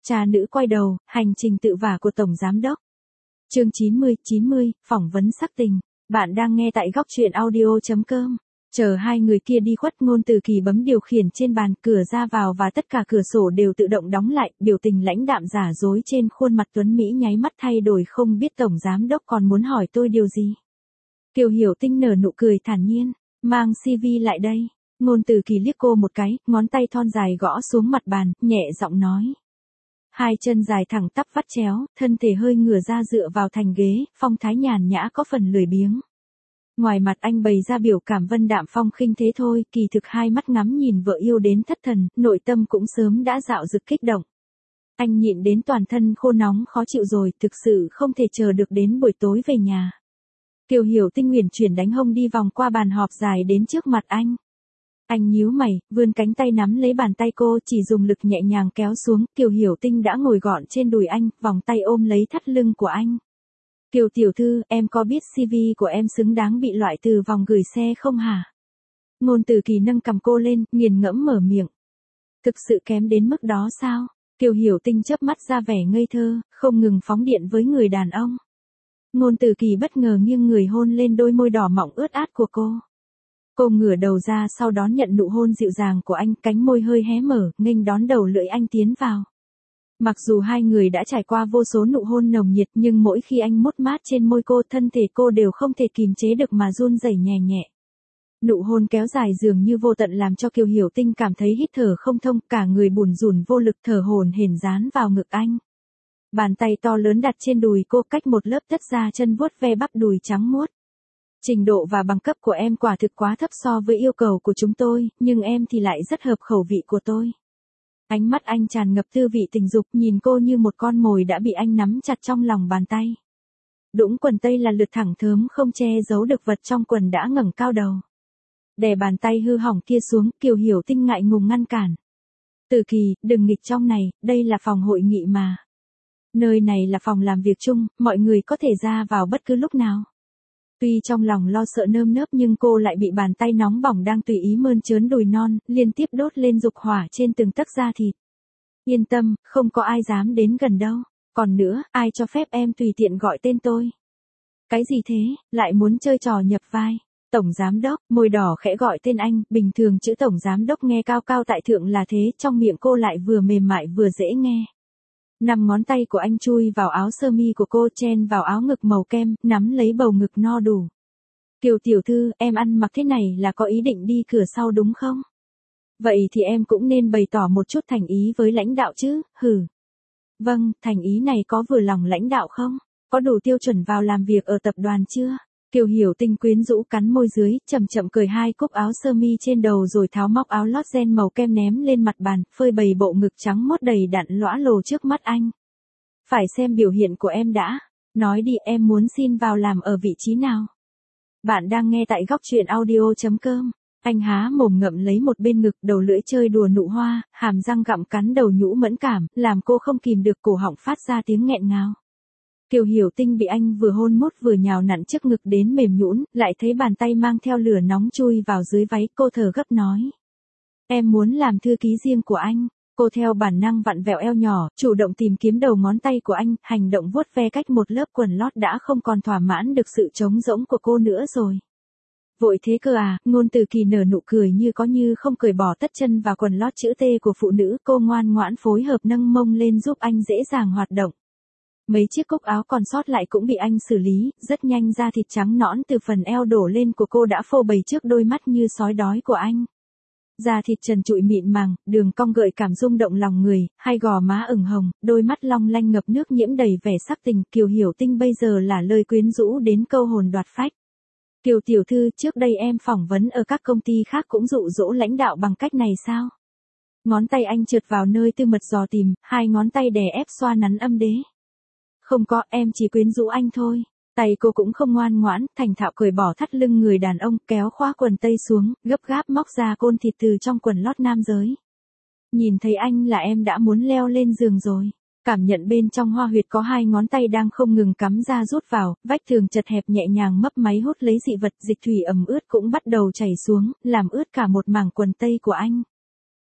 Cha nữ quay đầu, hành trình tự vả của Tổng Giám đốc. Chương 90, phỏng vấn sắc tình. Bạn đang nghe tại góc truyện audio.com. Chờ hai người kia đi khuất, Ngôn Từ Kỳ bấm điều khiển trên bàn, cửa ra vào và tất cả cửa sổ đều tự động đóng lại, biểu tình lãnh đạm giả dối trên khuôn mặt tuấn Mỹ nháy mắt thay đổi, không biết Tổng Giám đốc còn muốn hỏi tôi điều gì. Kiều Hiểu Tinh nở nụ cười thản nhiên, mang CV lại đây. Ngôn Từ Kỳ liếc cô một cái, ngón tay thon dài gõ xuống mặt bàn, nhẹ giọng nói. Hai chân dài thẳng tắp vắt chéo, thân thể hơi ngửa ra dựa vào thành ghế, phong thái nhàn nhã có phần lười biếng. Ngoài mặt anh bày ra biểu cảm vân đạm phong khinh thế thôi, kỳ thực hai mắt ngắm nhìn vợ yêu đến thất thần, nội tâm cũng sớm đã dạo dực kích động. Anh nhịn đến toàn thân khô nóng khó chịu rồi, thực sự không thể chờ được đến buổi tối về nhà. Kiều Hiểu Tinh uyển chuyển đánh hông đi vòng qua bàn họp dài đến trước mặt anh. Anh nhíu mày, vươn cánh tay nắm lấy bàn tay cô, chỉ dùng lực nhẹ nhàng kéo xuống, Kiều Hiểu Tinh đã ngồi gọn trên đùi anh, vòng tay ôm lấy thắt lưng của anh. Kiều tiểu thư, em có biết CV của em xứng đáng bị loại từ vòng gửi xe không hả? Ngôn Từ Kỳ nâng cằm cô lên, nghiền ngẫm mở miệng. Thực sự kém đến mức đó sao? Kiều Hiểu Tinh chớp mắt ra vẻ ngây thơ, không ngừng phóng điện với người đàn ông. Ngôn Từ Kỳ bất ngờ nghiêng người hôn lên đôi môi đỏ mọng ướt át của cô. Cô ngửa đầu ra sau đón nhận nụ hôn dịu dàng của anh, cánh môi hơi hé mở, nghênh đón đầu lưỡi anh tiến vào. Mặc dù hai người đã trải qua vô số nụ hôn nồng nhiệt, nhưng mỗi khi anh mút mát trên môi cô, thân thể cô đều không thể kìm chế được mà run rẩy nhẹ nhẹ. Nụ hôn kéo dài dường như vô tận làm cho Kiều Hiểu Tinh cảm thấy hít thở không thông, cả người bủn rủn vô lực, thở hổn hển dán vào ngực anh. Bàn tay to lớn đặt trên đùi cô, cách một lớp tất da chân vuốt ve bắp đùi trắng muốt. Trình độ và bằng cấp của em quả thực quá thấp so với yêu cầu của chúng tôi, nhưng em thì lại rất hợp khẩu vị của tôi. Ánh mắt anh tràn ngập tư vị tình dục, nhìn cô như một con mồi đã bị anh nắm chặt trong lòng bàn tay. Đũng quần tây là lượt thẳng thớm không che giấu được vật trong quần đã ngẩng cao đầu. Đè bàn tay hư hỏng kia xuống, Kiều Hiểu Tinh ngại ngùng ngăn cản. Từ Kỳ, đừng nghịch trong này, đây là phòng hội nghị mà. Nơi này là phòng làm việc chung, mọi người có thể ra vào bất cứ lúc nào. Tuy trong lòng lo sợ nơm nớp nhưng cô lại bị bàn tay nóng bỏng đang tùy ý mơn trớn đùi non, liên tiếp đốt lên dục hỏa trên từng tấc da thịt. Yên tâm, không có ai dám đến gần đâu. Còn nữa, ai cho phép em tùy tiện gọi tên tôi? Cái gì thế, lại muốn chơi trò nhập vai? Tổng Giám đốc, môi đỏ khẽ gọi tên anh, bình thường chữ Tổng Giám đốc nghe cao cao tại thượng là thế, trong miệng cô lại vừa mềm mại vừa dễ nghe. 5 ngón tay của anh chui vào áo sơ mi của cô, chen vào áo ngực màu kem, nắm lấy bầu ngực no đủ. Kiều tiểu thư, em ăn mặc thế này là có ý định đi cửa sau đúng không? Vậy thì em cũng nên bày tỏ một chút thành ý với lãnh đạo chứ, hử. Vâng, thành ý này có vừa lòng lãnh đạo không? Có đủ tiêu chuẩn vào làm việc ở tập đoàn chưa? Kiều Hiểu Tinh quyến rũ cắn môi dưới, chậm chậm cởi hai cúc áo sơ mi trên đầu rồi tháo móc áo lót ren màu kem ném lên mặt bàn, phơi bày bộ ngực trắng mốt đầy đặn lõa lồ trước mắt anh. Phải xem biểu hiện của em đã. Nói đi, em muốn xin vào làm ở vị trí nào? Bạn đang nghe tại góc truyện audio.com. Anh há mồm ngậm lấy một bên ngực, đầu lưỡi chơi đùa nụ hoa, hàm răng gặm cắn đầu nhũ mẫn cảm, làm cô không kìm được cổ họng phát ra tiếng nghẹn ngào. Kiều Hiểu Tinh bị anh vừa hôn mút vừa nhào nặn trước ngực đến mềm nhũn, lại thấy bàn tay mang theo lửa nóng chui vào dưới váy, cô thở gấp nói. Em muốn làm thư ký riêng của anh. Cô theo bản năng vặn vẹo eo nhỏ, chủ động tìm kiếm đầu ngón tay của anh, hành động vuốt ve cách một lớp quần lót đã không còn thỏa mãn được sự trống rỗng của cô nữa rồi. Vội thế cơ à? Ngôn Từ Kỳ nở nụ cười như có như không, cởi bỏ tất chân và quần lót chữ T của phụ nữ, cô ngoan ngoãn phối hợp nâng mông lên giúp anh dễ dàng hoạt động. Mấy chiếc cúc áo còn sót lại cũng bị anh xử lý, rất nhanh da thịt trắng nõn từ phần eo đổ lên của cô đã phô bày trước đôi mắt như sói đói của anh. Da thịt trần trụi mịn màng, đường cong gợi cảm rung động lòng người, hai gò má ửng hồng, đôi mắt long lanh ngập nước nhiễm đầy vẻ sắc tình, Kiều Hiểu Tinh bây giờ là lời quyến rũ đến câu hồn đoạt phách. Kiều tiểu thư, trước đây em phỏng vấn ở các công ty khác cũng dụ dỗ lãnh đạo bằng cách này sao? Ngón tay anh trượt vào nơi tư mật dò tìm, hai ngón tay đè ép xoa nắn âm đế. Không có, em chỉ quyến rũ anh thôi. Tay cô cũng không ngoan ngoãn, thành thạo cởi bỏ thắt lưng người đàn ông, kéo khóa quần tây xuống, gấp gáp móc ra côn thịt từ trong quần lót nam giới. Nhìn thấy anh là em đã muốn leo lên giường rồi. Cảm nhận bên trong hoa huyệt có hai ngón tay đang không ngừng cắm ra rút vào, vách tường chật hẹp nhẹ nhàng mấp máy hút lấy dị vật, dịch thủy ẩm ướt cũng bắt đầu chảy xuống, làm ướt cả một mảng quần tây của anh.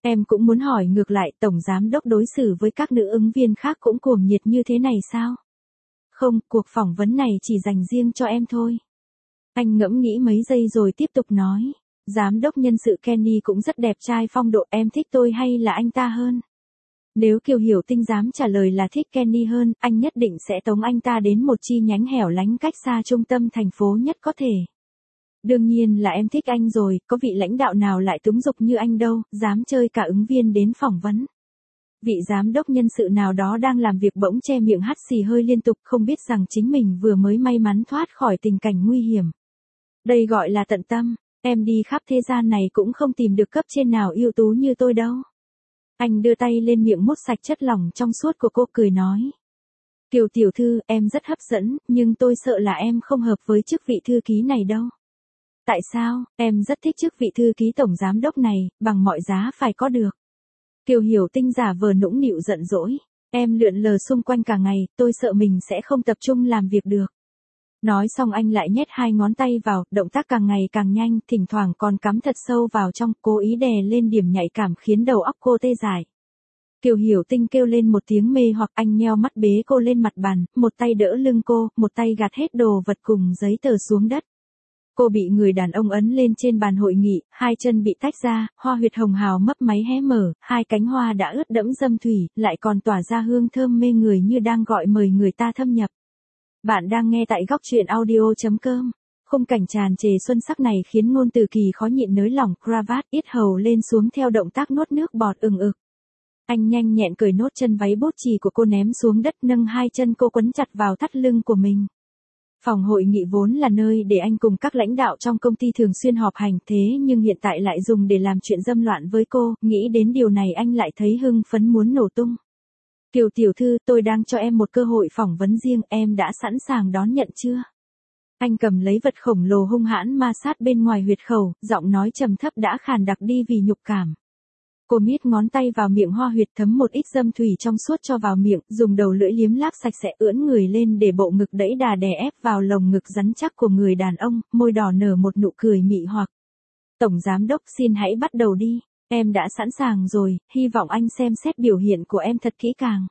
Em cũng muốn hỏi ngược lại, tổng giám đốc đối xử với các nữ ứng viên khác cũng cuồng nhiệt như thế này sao? Không, cuộc phỏng vấn này chỉ dành riêng cho em thôi. Anh ngẫm nghĩ mấy giây rồi tiếp tục nói. Giám đốc nhân sự Kenny cũng rất đẹp trai phong độ, em thích tôi hay là anh ta hơn? Nếu Kiều Hiểu Tinh dám trả lời là thích Kenny hơn, anh nhất định sẽ tống anh ta đến một chi nhánh hẻo lánh cách xa trung tâm thành phố nhất có thể. Đương nhiên là em thích anh rồi, có vị lãnh đạo nào lại túng dục như anh đâu, dám chơi cả ứng viên đến phỏng vấn. Vị giám đốc nhân sự nào đó đang làm việc bỗng che miệng hắt xì hơi liên tục, không biết rằng chính mình vừa mới may mắn thoát khỏi tình cảnh nguy hiểm. Đây gọi là tận tâm, em đi khắp thế gian này cũng không tìm được cấp trên nào ưu tú như tôi đâu. Anh đưa tay lên miệng mút sạch chất lỏng trong suốt của cô, cười nói. Kiều tiểu thư, em rất hấp dẫn, nhưng tôi sợ là em không hợp với chức vị thư ký này đâu. Tại sao? Em rất thích chức vị thư ký tổng giám đốc này, bằng mọi giá phải có được. Kiều Hiểu Tinh giả vờ nũng nịu giận dỗi. Em lượn lờ xung quanh cả ngày, tôi sợ mình sẽ không tập trung làm việc được. Nói xong anh lại nhét hai ngón tay vào, động tác càng ngày càng nhanh, thỉnh thoảng còn cắm thật sâu vào trong, cố ý đè lên điểm nhạy cảm khiến đầu óc cô tê dại. Kiều Hiểu Tinh kêu lên một tiếng mê hoặc, anh nheo mắt bế cô lên mặt bàn, một tay đỡ lưng cô, một tay gạt hết đồ vật cùng giấy tờ xuống đất. Cô bị người đàn ông ấn lên trên bàn hội nghị, hai chân bị tách ra, hoa huyệt hồng hào mấp máy hé mở, hai cánh hoa đã ướt đẫm dâm thủy, lại còn tỏa ra hương thơm mê người như đang gọi mời người ta thâm nhập. Bạn đang nghe tại góc truyện audio.com. Khung cảnh tràn trề xuân sắc này khiến Ngôn Từ Kỳ khó nhịn nới lỏng cravat, yết hầu lên xuống theo động tác nuốt nước bọt ừng ực. Anh nhanh nhẹn cởi nốt chân váy bốt chì của cô ném xuống đất, nâng hai chân cô quấn chặt vào thắt lưng của mình. Phòng hội nghị vốn là nơi để anh cùng các lãnh đạo trong công ty thường xuyên họp hành, thế nhưng hiện tại lại dùng để làm chuyện dâm loạn với cô, nghĩ đến điều này anh lại thấy hưng phấn muốn nổ tung. Kiều tiểu thư, tôi đang cho em một cơ hội phỏng vấn riêng, em đã sẵn sàng đón nhận chưa? Anh cầm lấy vật khổng lồ hung hãn ma sát bên ngoài huyệt khẩu, giọng nói trầm thấp đã khàn đặc đi vì nhục cảm. Cô miết ngón tay vào miệng hoa huyệt, thấm một ít dâm thủy trong suốt cho vào miệng, dùng đầu lưỡi liếm láp sạch sẽ, ưỡn người lên để bộ ngực đẫy đà đè ép vào lồng ngực rắn chắc của người đàn ông, môi đỏ nở một nụ cười mị hoặc. Tổng giám đốc, xin hãy bắt đầu đi, em đã sẵn sàng rồi, hy vọng anh xem xét biểu hiện của em thật kỹ càng.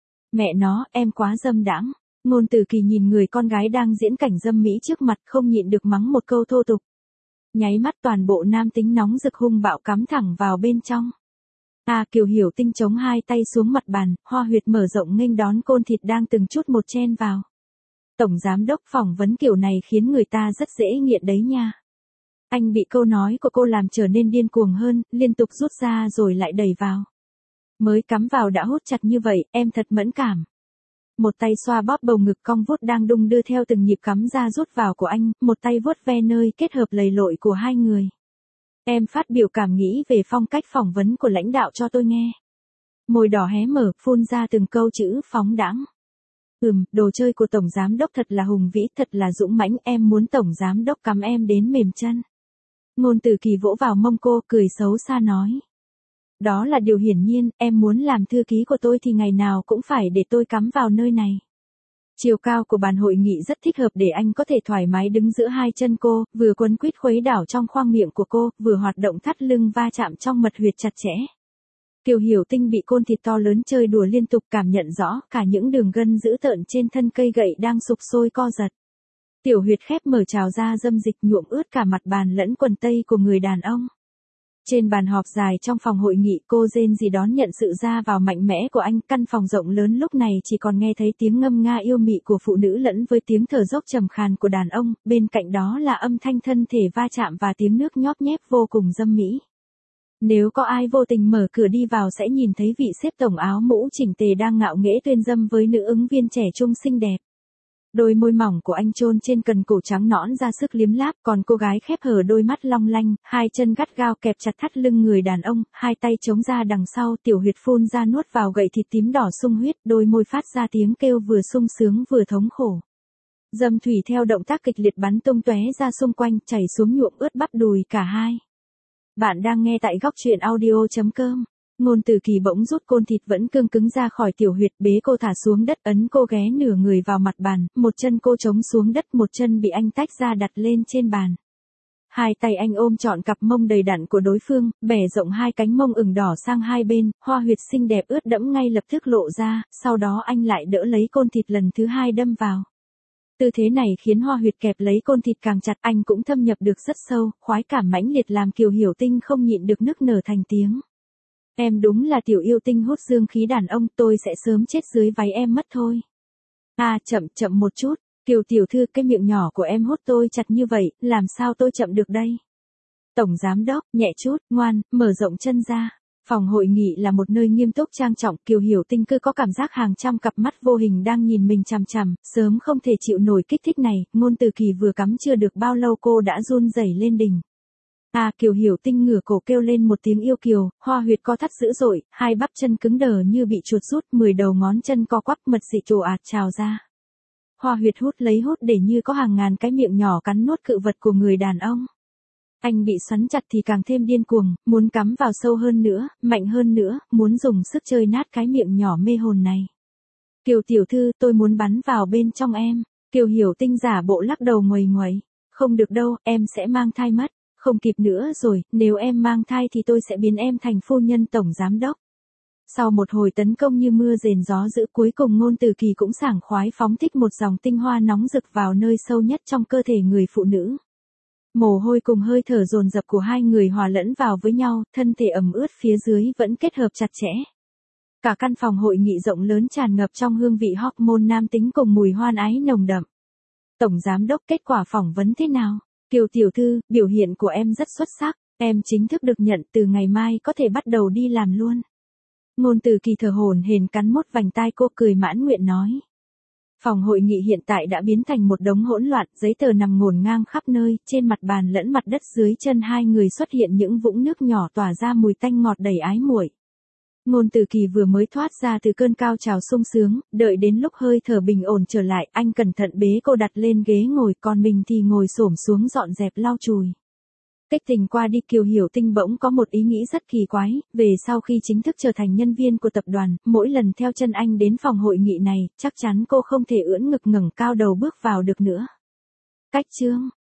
Mẹ nó, em quá dâm đãng. Ngôn Từ Kỳ nhìn người con gái đang diễn cảnh dâm mỹ trước mặt, không nhịn được mắng một câu thô tục. Nháy mắt toàn bộ nam tính nóng rực hung bạo cắm thẳng vào bên trong. Kiều Hiểu Tinh chống hai tay xuống mặt bàn, hoa huyệt mở rộng nghênh đón côn thịt đang từng chút một chen vào. Tổng giám đốc, phỏng vấn kiểu này khiến người ta rất dễ nghiện đấy nha. Anh bị câu nói của cô làm trở nên điên cuồng hơn, liên tục rút ra rồi lại đẩy vào. Mới cắm vào đã hút chặt như vậy, em thật mẫn cảm. Một tay xoa bóp bầu ngực cong vút đang đung đưa theo từng nhịp cắm ra rút vào của anh, một tay vuốt ve nơi kết hợp lầy lội của hai người. Em phát biểu cảm nghĩ về phong cách phỏng vấn của lãnh đạo cho tôi nghe. Môi đỏ hé mở, phun ra từng câu chữ phóng đãng. Đồ chơi của tổng giám đốc thật là hùng vĩ, thật là dũng mãnh, em muốn tổng giám đốc cắm em đến mềm chân. Ngôn Từ Kỳ vỗ vào mông cô, cười xấu xa nói. Đó là điều hiển nhiên, em muốn làm thư ký của tôi thì ngày nào cũng phải để tôi cắm vào nơi này. Chiều cao của bàn hội nghị rất thích hợp để anh có thể thoải mái đứng giữa hai chân cô, vừa quấn quýt khuấy đảo trong khoang miệng của cô, vừa hoạt động thắt lưng va chạm trong mật huyệt chặt chẽ. Kiều Hiểu Tinh bị côn thịt to lớn chơi đùa liên tục, cảm nhận rõ cả những đường gân dữ tợn trên thân cây gậy đang sục sôi co giật. Tiểu huyệt khép mở trào ra dâm dịch nhuộm ướt cả mặt bàn lẫn quần tây của người đàn ông. Trên bàn họp dài trong phòng hội nghị, cô rên rỉ đón nhận sự ra vào mạnh mẽ của anh. Căn phòng rộng lớn lúc này chỉ còn nghe thấy tiếng ngâm nga yêu mị của phụ nữ lẫn với tiếng thở dốc trầm khàn của đàn ông, bên cạnh đó là âm thanh thân thể va chạm và tiếng nước nhóp nhép vô cùng dâm mỹ. Nếu có ai vô tình mở cửa đi vào sẽ nhìn thấy vị sếp tổng áo mũ chỉnh tề đang ngạo nghễ tuyên dâm với nữ ứng viên trẻ trung xinh đẹp. Đôi môi mỏng của anh chôn trên cần cổ trắng nõn ra sức liếm láp, còn cô gái khép hờ đôi mắt long lanh, hai chân gắt gao kẹp chặt thắt lưng người đàn ông, hai tay chống ra đằng sau, tiểu huyệt phun ra nuốt vào gậy thịt tím đỏ sung huyết, đôi môi phát ra tiếng kêu vừa sung sướng vừa thống khổ. Dâm thủy theo động tác kịch liệt bắn tung tóe ra xung quanh, chảy xuống nhuộm ướt bắp đùi cả hai. Bạn đang nghe tại góc truyện audio.com. Ngôn Từ Kỳ bỗng rút côn thịt vẫn cương cứng ra khỏi tiểu huyệt, bế cô thả xuống đất, ấn cô ghé nửa người vào mặt bàn, một chân cô chống xuống đất, một chân bị anh tách ra đặt lên trên bàn. Hai tay anh ôm trọn cặp mông đầy đặn của đối phương, bẻ rộng hai cánh mông ửng đỏ sang hai bên, hoa huyệt xinh đẹp ướt đẫm ngay lập tức lộ ra, sau đó anh lại đỡ lấy côn thịt lần thứ hai đâm vào. Tư thế này khiến hoa huyệt kẹp lấy côn thịt càng chặt, anh cũng thâm nhập được rất sâu, khoái cảm mãnh liệt làm Kiều Hiểu Tinh không nhịn được nức nở thành tiếng. Em đúng là tiểu yêu tinh hút dương khí đàn ông, tôi sẽ sớm chết dưới váy em mất thôi. À chậm một chút, Kiều tiểu thư, cái miệng nhỏ của em hút tôi chặt như vậy, làm sao tôi chậm được đây? Tổng giám đốc, nhẹ chút, ngoan, mở rộng chân ra. Phòng hội nghị là một nơi nghiêm túc trang trọng, Kiều Hiểu Tinh cứ có cảm giác hàng trăm cặp mắt vô hình đang nhìn mình chằm chằm, sớm không thể chịu nổi kích thích này, Ngôn Từ Kỳ vừa cắm chưa được bao lâu cô đã run rẩy lên đỉnh. À, Kiều Hiểu Tinh ngửa cổ kêu lên một tiếng yêu kiều, hoa huyệt co thắt dữ dội, hai bắp chân cứng đờ như bị chuột rút, 10 đầu ngón chân co quắp, mật dị trồ ạt trào ra. Hoa huyệt hút để như có hàng ngàn cái miệng nhỏ cắn nuốt cự vật của người đàn ông. Anh bị xoắn chặt thì càng thêm điên cuồng, muốn cắm vào sâu hơn nữa, mạnh hơn nữa, muốn dùng sức chơi nát cái miệng nhỏ mê hồn này. Kiều tiểu thư, tôi muốn bắn vào bên trong em. Kiều Hiểu Tinh giả bộ lắc đầu nguầy nguầy. Không được đâu, em sẽ mang thai mất. Không kịp nữa rồi, nếu em mang thai thì tôi sẽ biến em thành phu nhân tổng giám đốc. Sau một hồi tấn công như mưa rền gió dữ, cuối cùng Ngôn Từ Kỳ cũng sảng khoái phóng thích một dòng tinh hoa nóng rực vào nơi sâu nhất trong cơ thể người phụ nữ. Mồ hôi cùng hơi thở dồn dập của hai người hòa lẫn vào với nhau, thân thể ẩm ướt phía dưới vẫn kết hợp chặt chẽ. Cả căn phòng hội nghị rộng lớn tràn ngập trong hương vị hormone nam tính cùng mùi hoan ái nồng đậm. Tổng giám đốc, kết quả phỏng vấn thế nào? Kiều tiểu thư, biểu hiện của em rất xuất sắc, em chính thức được nhận, từ ngày mai có thể bắt đầu đi làm luôn. Ngôn Từ Kỳ thở hổn hển cắn mốt vành tai cô, cười mãn nguyện nói. Phòng hội nghị hiện tại đã biến thành một đống hỗn loạn, giấy tờ nằm ngổn ngang khắp nơi, trên mặt bàn lẫn mặt đất dưới chân hai người xuất hiện những vũng nước nhỏ tỏa ra mùi tanh ngọt đầy ái muội. Ngôn Từ Kỳ vừa mới thoát ra từ cơn cao trào sung sướng, đợi đến lúc hơi thở bình ổn trở lại, anh cẩn thận bế cô đặt lên ghế ngồi, còn mình thì ngồi xổm xuống dọn dẹp lau chùi. Cách tình qua đi, Kiều Hiểu Tinh bỗng có một ý nghĩ rất kỳ quái, về sau khi chính thức trở thành nhân viên của tập đoàn, mỗi lần theo chân anh đến phòng hội nghị này, chắc chắn cô không thể ưỡn ngực ngẩng cao đầu bước vào được nữa. Cách chương